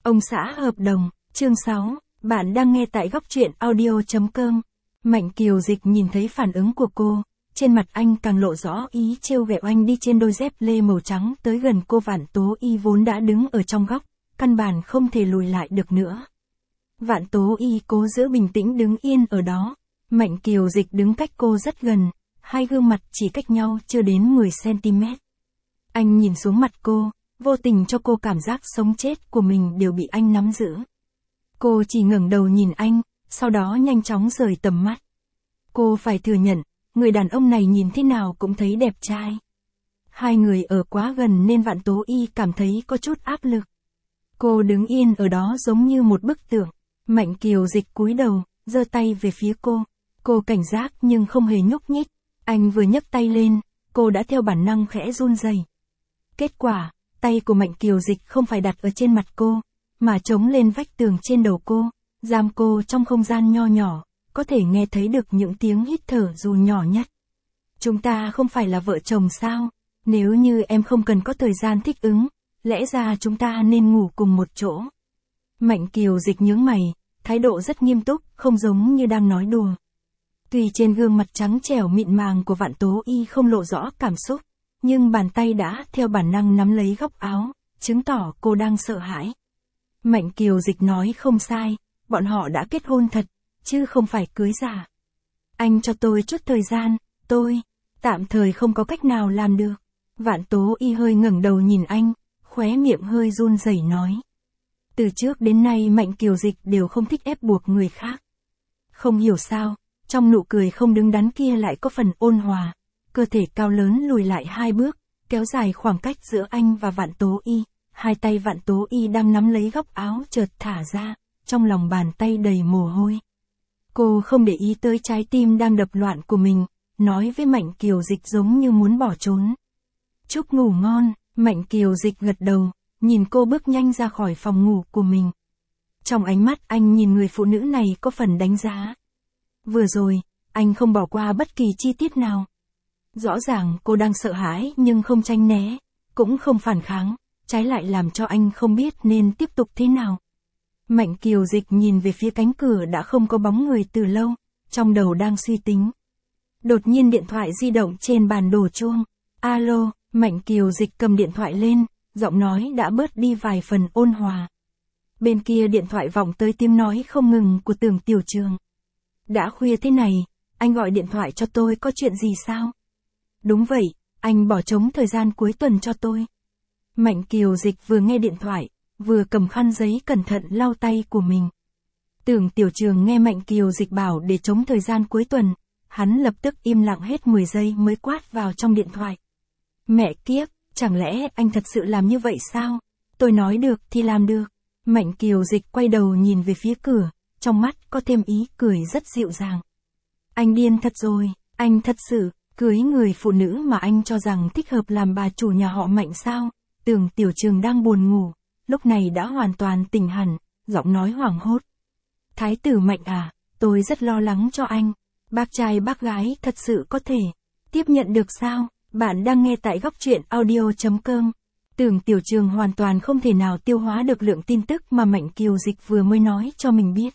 Ông xã hợp đồng, chương 6, bạn đang nghe tại góc truyện audio.com. Mạnh Kiều Dịch nhìn thấy phản ứng của cô, trên mặt anh càng lộ rõ ý trêu ghẹo. Anh đi trên đôi dép lê màu trắng tới gần cô. Vạn Tố Y vốn đã đứng ở trong góc, căn bản không thể lùi lại được nữa. Vạn Tố Y cố giữ bình tĩnh đứng yên ở đó. Mạnh Kiều Dịch đứng cách cô rất gần, hai gương mặt chỉ cách nhau chưa đến 10cm. Anh nhìn xuống mặt cô, vô tình cho cô cảm giác sống chết của mình đều bị anh nắm giữ. Cô chỉ ngẩng đầu nhìn anh, sau đó nhanh chóng rời tầm mắt. Cô phải thừa nhận, người đàn ông này nhìn thế nào cũng thấy đẹp trai. Hai người ở quá gần nên Vạn Tố Y cảm thấy có chút áp lực. Cô đứng yên ở đó giống như một bức tượng. Mạnh Kiều Dịch cúi đầu, giơ tay về phía cô. Cô cảnh giác nhưng không hề nhúc nhích. Anh vừa nhấc tay lên, cô đã theo bản năng khẽ run rẩy. Kết quả, tay của Mạnh Kiều Dịch không phải đặt ở trên mặt cô, mà chống lên vách tường trên đầu cô, giam cô trong không gian nho nhỏ, có thể nghe thấy được những tiếng hít thở dù nhỏ nhất. Chúng ta không phải là vợ chồng sao? Nếu như em không cần có thời gian thích ứng, lẽ ra chúng ta nên ngủ cùng một chỗ. Mạnh Kiều Dịch nhướng mày, thái độ rất nghiêm túc, không giống như đang nói đùa. Tuy trên gương mặt trắng trẻo mịn màng của Vạn Tố Y không lộ rõ cảm xúc, nhưng bàn tay đã theo bản năng nắm lấy góc áo, chứng tỏ cô đang sợ hãi. Mạnh Kiều Dịch nói không sai, bọn họ đã kết hôn thật, chứ không phải cưới giả. Anh cho tôi chút thời gian, tôi tạm thời không có cách nào làm được. Vạn Tố Y hơi ngẩng đầu nhìn anh, khóe miệng hơi run rẩy nói. Từ trước đến nay Mạnh Kiều Dịch đều không thích ép buộc người khác. Không hiểu sao, trong nụ cười không đứng đắn kia lại có phần ôn hòa. Cơ thể cao lớn lùi lại 2 bước, kéo dài khoảng cách giữa anh và Vạn Tố Y. Hai tay Vạn Tố Y đang nắm lấy góc áo chợt thả ra, trong lòng bàn tay đầy mồ hôi. Cô không để ý tới trái tim đang đập loạn của mình, nói với Mạnh Kiều Dịch giống như muốn bỏ trốn. Chúc ngủ ngon. Mạnh Kiều Dịch gật đầu, nhìn cô bước nhanh ra khỏi phòng ngủ của mình. Trong ánh mắt anh nhìn người phụ nữ này có phần đánh giá. Vừa rồi, anh không bỏ qua bất kỳ chi tiết nào. Rõ ràng cô đang sợ hãi nhưng không tránh né, cũng không phản kháng, trái lại làm cho anh không biết nên tiếp tục thế nào. Mạnh Kiều Dịch nhìn về phía cánh cửa đã không có bóng người từ lâu, trong đầu đang suy tính. Đột nhiên điện thoại di động trên bàn đổ chuông. Alo, Mạnh Kiều Dịch cầm điện thoại lên, giọng nói đã bớt đi vài phần ôn hòa. Bên kia điện thoại vọng tới tiếng nói không ngừng của Tưởng Tiểu Trường. Đã khuya thế này, anh gọi điện thoại cho tôi có chuyện gì sao? Đúng vậy, anh bỏ trống thời gian cuối tuần cho tôi. Mạnh Kiều Dịch vừa nghe điện thoại, vừa cầm khăn giấy cẩn thận lau tay của mình. Tưởng Tiểu Trường nghe Mạnh Kiều Dịch bảo để trống thời gian cuối tuần, hắn lập tức im lặng hết 10 giây mới quát vào trong điện thoại. Mẹ kiếp, chẳng lẽ anh thật sự làm như vậy sao? Tôi nói được thì làm được. Mạnh Kiều Dịch quay đầu nhìn về phía cửa, trong mắt có thêm ý cười rất dịu dàng. Anh điên thật rồi, anh thật sự cưới người phụ nữ mà anh cho rằng thích hợp làm bà chủ nhà họ Mạnh sao? Tưởng Tiểu Trường đang buồn ngủ, lúc này đã hoàn toàn tỉnh hẳn, giọng nói hoảng hốt. Thái tử Mạnh à, tôi rất lo lắng cho anh. Bác trai bác gái thật sự có thể tiếp nhận được sao? Bạn đang nghe tại góc truyện audio.com. Tưởng Tiểu Trường hoàn toàn không thể nào tiêu hóa được lượng tin tức mà Mạnh Kiều Dịch vừa mới nói cho mình biết.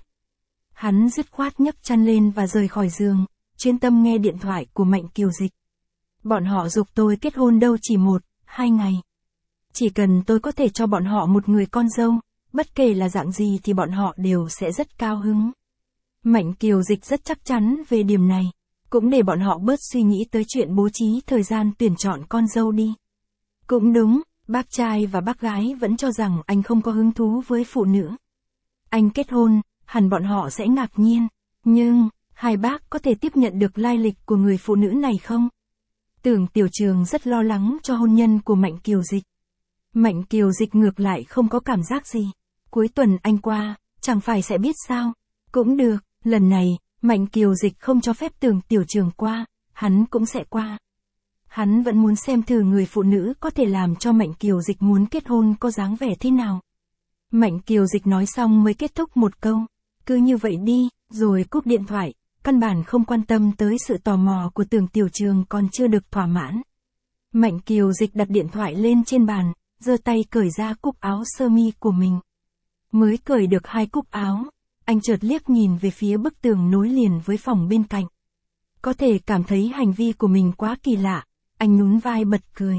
Hắn dứt khoát nhấc chăn lên và rời khỏi giường, chuyên tâm nghe điện thoại của Mạnh Kiều Dịch. Bọn họ giục tôi kết hôn đâu chỉ 1-2 ngày. Chỉ cần tôi có thể cho bọn họ một người con dâu, bất kể là dạng gì thì bọn họ đều sẽ rất cao hứng. Mạnh Kiều Dịch rất chắc chắn về điểm này, cũng để bọn họ bớt suy nghĩ tới chuyện bố trí thời gian tuyển chọn con dâu đi. Cũng đúng, bác trai và bác gái vẫn cho rằng anh không có hứng thú với phụ nữ. Anh kết hôn, hẳn bọn họ sẽ ngạc nhiên, nhưng hai bác có thể tiếp nhận được lai lịch của người phụ nữ này không? Tưởng Tiểu Trường rất lo lắng cho hôn nhân của Mạnh Kiều Dịch. Mạnh Kiều Dịch ngược lại không có cảm giác gì. Cuối tuần anh qua, chẳng phải sẽ biết sao? Cũng được, lần này, Mạnh Kiều Dịch không cho phép Tưởng Tiểu Trường qua, hắn cũng sẽ qua. Hắn vẫn muốn xem thử người phụ nữ có thể làm cho Mạnh Kiều Dịch muốn kết hôn có dáng vẻ thế nào. Mạnh Kiều Dịch nói xong mới kết thúc một câu. Cứ như vậy đi, rồi cúp điện thoại, căn bản không quan tâm tới sự tò mò của Tưởng Tiểu Trường còn chưa được thỏa mãn. Mạnh Kiều Dịch đặt điện thoại lên trên bàn, giơ tay cởi ra cúc áo sơ mi của mình. Mới cởi được 2 cúc áo, anh chợt liếc nhìn về phía bức tường nối liền với phòng bên cạnh. Có thể cảm thấy hành vi của mình quá kỳ lạ, anh nhún vai bật cười.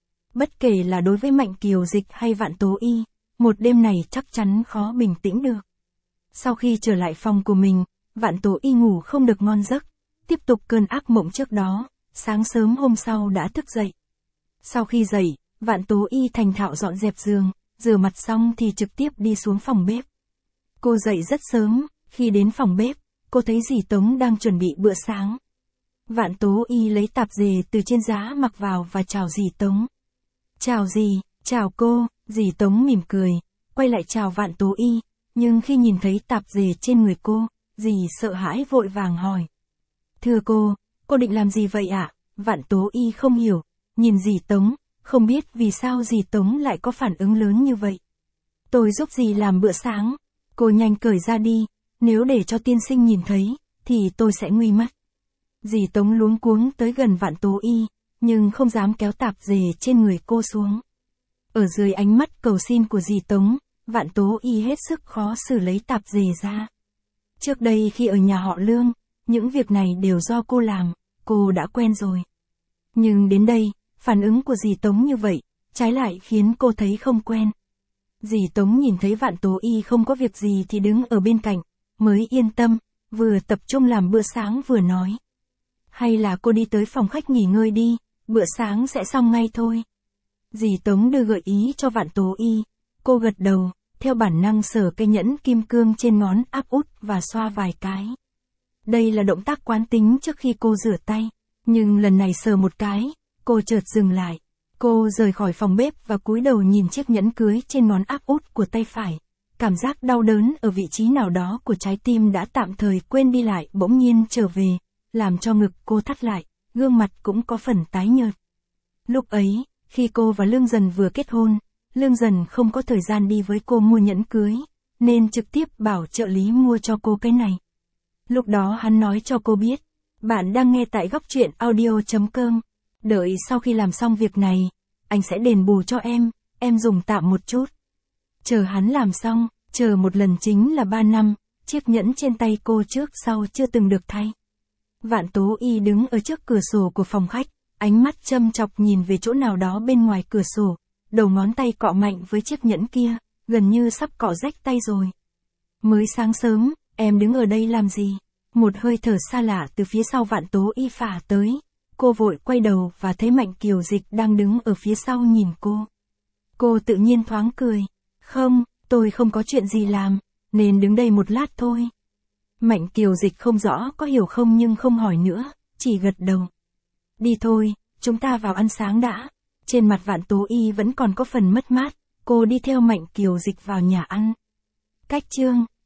Bất kể là đối với Mạnh Kiều Dịch hay Vạn Tố Y, một đêm này chắc chắn khó bình tĩnh được. Sau khi trở lại phòng của mình, Vạn Tố Y ngủ không được ngon giấc, tiếp tục cơn ác mộng trước đó, sáng sớm hôm sau đã thức dậy. Sau khi dậy, Vạn Tố Y thành thạo dọn dẹp giường, rửa mặt xong thì trực tiếp đi xuống phòng bếp. Cô dậy rất sớm, khi đến phòng bếp, cô thấy dì Tống đang chuẩn bị bữa sáng. Vạn Tố Y lấy tạp dề từ trên giá mặc vào và chào dì Tống. Chào dì, chào cô, dì Tống mỉm cười, quay lại chào Vạn Tố Y, nhưng khi nhìn thấy tạp dề trên người cô, dì sợ hãi vội vàng hỏi. Thưa cô định làm gì vậy ạ? Vạn Tố Y không hiểu, nhìn dì Tống, không biết vì sao dì Tống lại có phản ứng lớn như vậy. Tôi giúp dì làm bữa sáng, cô nhanh cởi ra đi, nếu để cho tiên sinh nhìn thấy, thì tôi sẽ nguy mất. Dì Tống luống cuống tới gần Vạn Tố Y, nhưng không dám kéo tạp dề trên người cô xuống. Ở dưới ánh mắt cầu xin của dì Tống, Vạn Tố Y hết sức khó xử lấy tạp dề ra. Trước đây khi ở nhà họ Lương, những việc này đều do cô làm, cô đã quen rồi. Nhưng đến đây, phản ứng của dì Tống như vậy, trái lại khiến cô thấy không quen. Dì Tống nhìn thấy Vạn Tố Y không có việc gì thì đứng ở bên cạnh, mới yên tâm, vừa tập trung làm bữa sáng vừa nói. Hay là cô đi tới phòng khách nghỉ ngơi đi, bữa sáng sẽ xong ngay thôi. Dì Tống đưa gợi ý cho Vạn Tố Y, cô gật đầu, theo bản năng sờ cây nhẫn kim cương trên ngón áp út và xoa vài cái. Đây là động tác quán tính trước khi cô rửa tay, nhưng lần này sờ một cái, cô chợt dừng lại. Cô rời khỏi phòng bếp và cúi đầu nhìn chiếc nhẫn cưới trên ngón áp út của tay phải. Cảm giác đau đớn ở vị trí nào đó của trái tim đã tạm thời quên đi lại bỗng nhiên trở về, làm cho ngực cô thắt lại, gương mặt cũng có phần tái nhợt. Lúc ấy, khi cô và Lương Dần vừa kết hôn, Lương Dần không có thời gian đi với cô mua nhẫn cưới, nên trực tiếp bảo trợ lý mua cho cô cái này. Lúc đó hắn nói cho cô biết, bạn đang nghe tại góc truyện audio.com. Đợi sau khi làm xong việc này, anh sẽ đền bù cho em dùng tạm một chút. Chờ hắn làm xong, chờ một lần chính là 3 năm, chiếc nhẫn trên tay cô trước sau chưa từng được thay. Vạn Tố Y đứng ở trước cửa sổ của phòng khách, ánh mắt châm chọc nhìn về chỗ nào đó bên ngoài cửa sổ, đầu ngón tay cọ mạnh với chiếc nhẫn kia, gần như sắp cọ rách tay rồi. Mới sáng sớm, em đứng ở đây làm gì? Một hơi thở xa lạ từ phía sau Vạn Tố Y phả tới. Cô vội quay đầu và thấy Mạnh Kiều Dịch đang đứng ở phía sau nhìn cô. Cô tự nhiên thoáng cười. Không, tôi không có chuyện gì làm, nên đứng đây một lát thôi. Mạnh Kiều Dịch không rõ có hiểu không nhưng không hỏi nữa, chỉ gật đầu. Đi thôi, chúng ta vào ăn sáng đã. Trên mặt Vạn Tố Y vẫn còn có phần mất mát, cô đi theo Mạnh Kiều Dịch vào nhà ăn. Cách chương